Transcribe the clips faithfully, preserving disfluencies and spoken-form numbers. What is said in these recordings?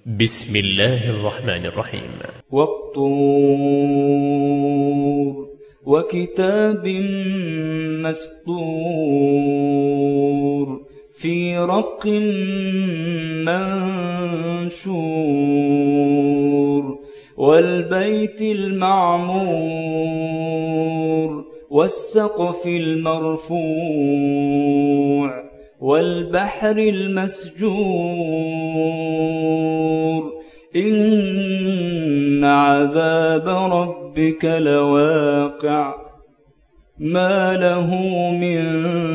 بسم الله الرحمن الرحيم. والطور وكتاب مسطور في رق منشور والبيت المعمور والسقف المرفوع والبحر المسجور إن عذاب ربك لواقع ما له من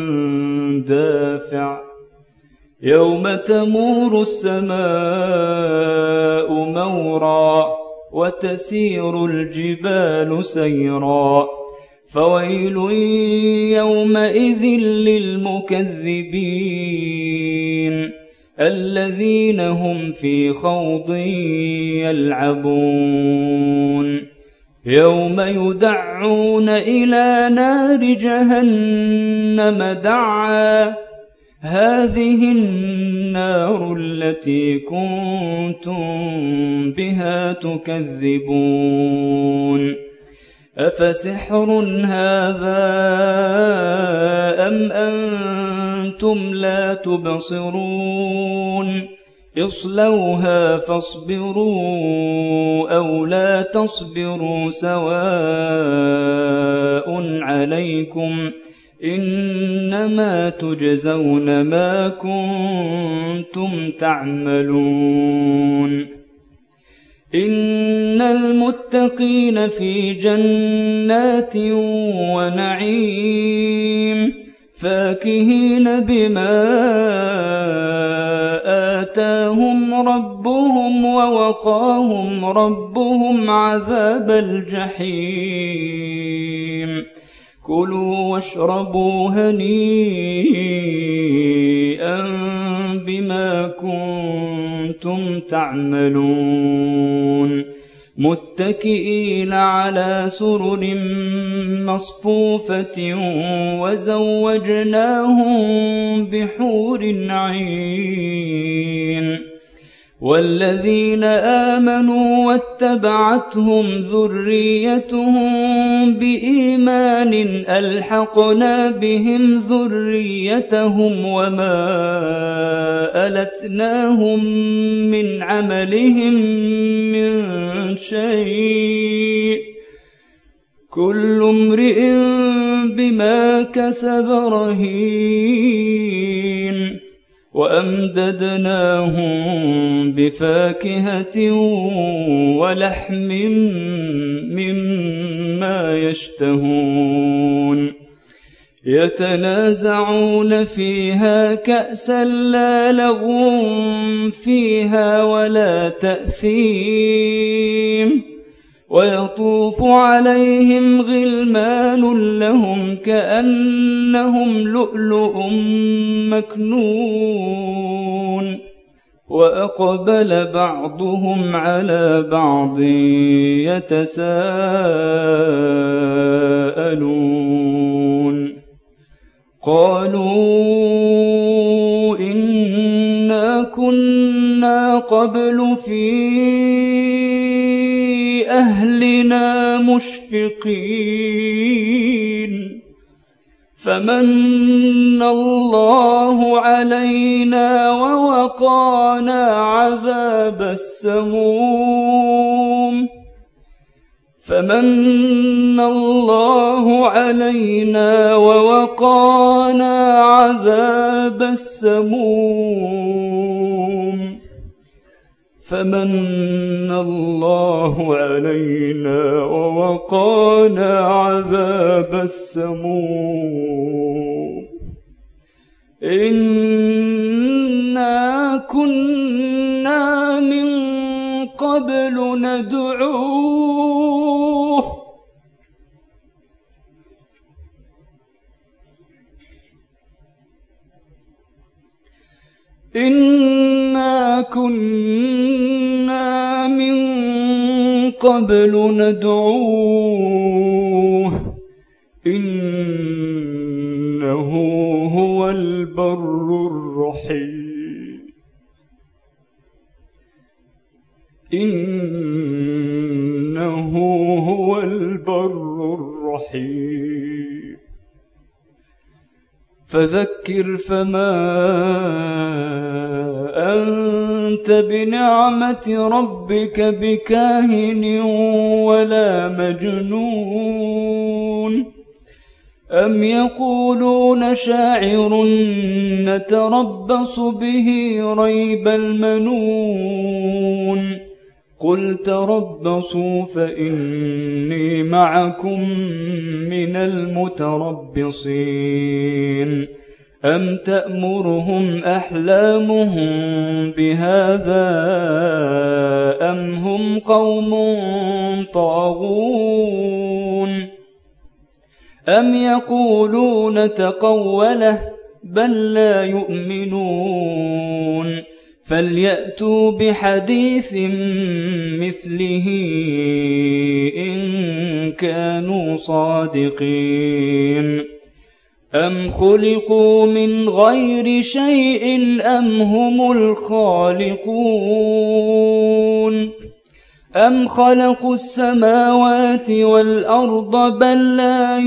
دافع يوم تمور السماء مورا وتسير الجبال سيرا فويل يومئذ للمكذبين الذين هم في خوض يلعبون يوم يدعون إلى نار جهنم دعا هذه النار التي كنتم بها تكذبون أفسحر هذا أم أنتم لا تبصرون اصلوها فاصبروا أو لا تصبروا سواء عليكم إنما تجزون ما كنتم تعملون إن المتقين في جنات ونعيم فاكهين بما آتاهم ربهم ووقاهم ربهم عذاب الجحيم كلوا واشربوا هنيئا بما كنتم تعملون متكئين على سرر مصفوفة وزوجناهم بحور عين والذين آمنوا واتبعتهم ذريتهم بإيمان ألحقنا بهم ذريتهم وما ألتناهم من عملهم من شيء كل امرئ بما كسب رهين وأمددناهم بفاكهة ولحم مما يشتهون يتنازعون فيها كأسا لا لغو فيها ولا تأثيم ويطوف عليهم غلمان لهم كأنهم لؤلؤ مكنون وأقبل بعضهم على بعض يتساءلون قالوا إنا كنا قبل في أهلنا مشفقين فمن الله علينا ووقانا عذاب السموم فمن الله علينا ووقانا عذاب السموم فمن الله علينا ووقانا عذاب السموم إنا كنا من قبل ندعوه إنا كنا من قبل ندعوه إنه هو البر الرحيم إنه هو البر الرحيم فذكر فما أنت بنعمة ربك بكاهن ولا مجنون أم يقولون شاعر نتربص به ريب المنون قل تربصوا فإني معكم من المتربصين أم تأمرهم أحلامهم بهذا أم هم قوم طاغون أم يقولون تقوله بل لا يؤمنون فليأتوا بحديث مثله إن كانوا صادقين أم خلقوا من غير شيء أم هم الخالقون أم خلقوا السماوات والأرض بل لا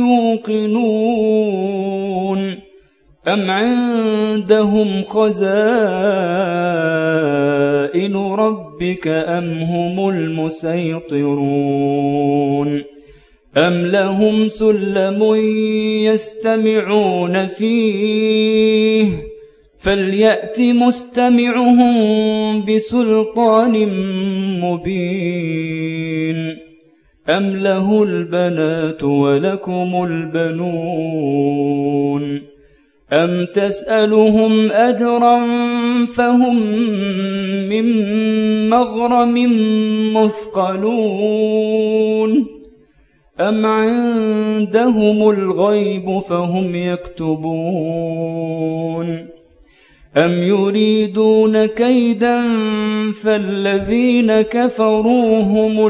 يوقنون أم عندهم خزائن ربك أم هم المسيطرون أم لهم سلم يستمعون فيه فليأت مستمعهم بسلطان مبين أم له البنات ولكم البنون أم تسألهم أجرا فهم من مغرم مثقلون أم عندهم الغيب فهم يكتبون أم يريدون كيدا فالذين كفروا هم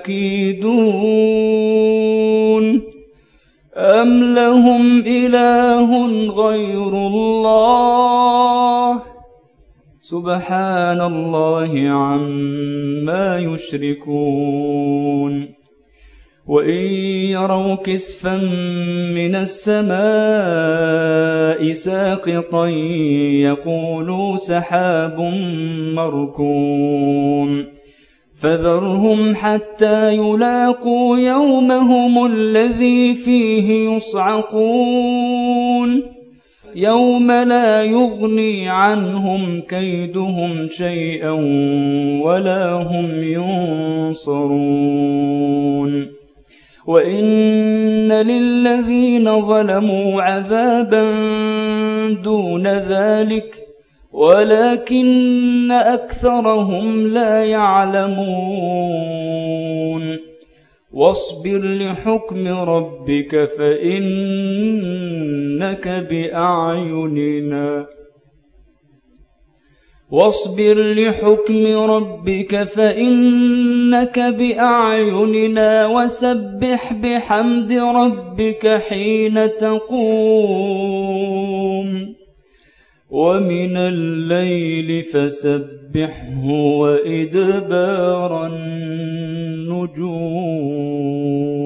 المكيدون أم لهم إله غير الله سبحان الله عما يشركون وإن يروا كسفا من السماء ساقطا يقولوا سحاب مركوم فذرهم حتى يلاقوا يومهم الذي فيه يصعقون يوم لا يغني عنهم كيدهم شيئا ولا هم ينصرون وإن للذين ظلموا عذابا دون ذلك ولكن أكثرهم لا يعلمون واصبر لحكم ربك فإنك بأعيننا واصبر لحكم ربك فإنك بأعيننا وسبح بحمد ربك حين تقوم ومن الليل فسبحه وإدبار النجوم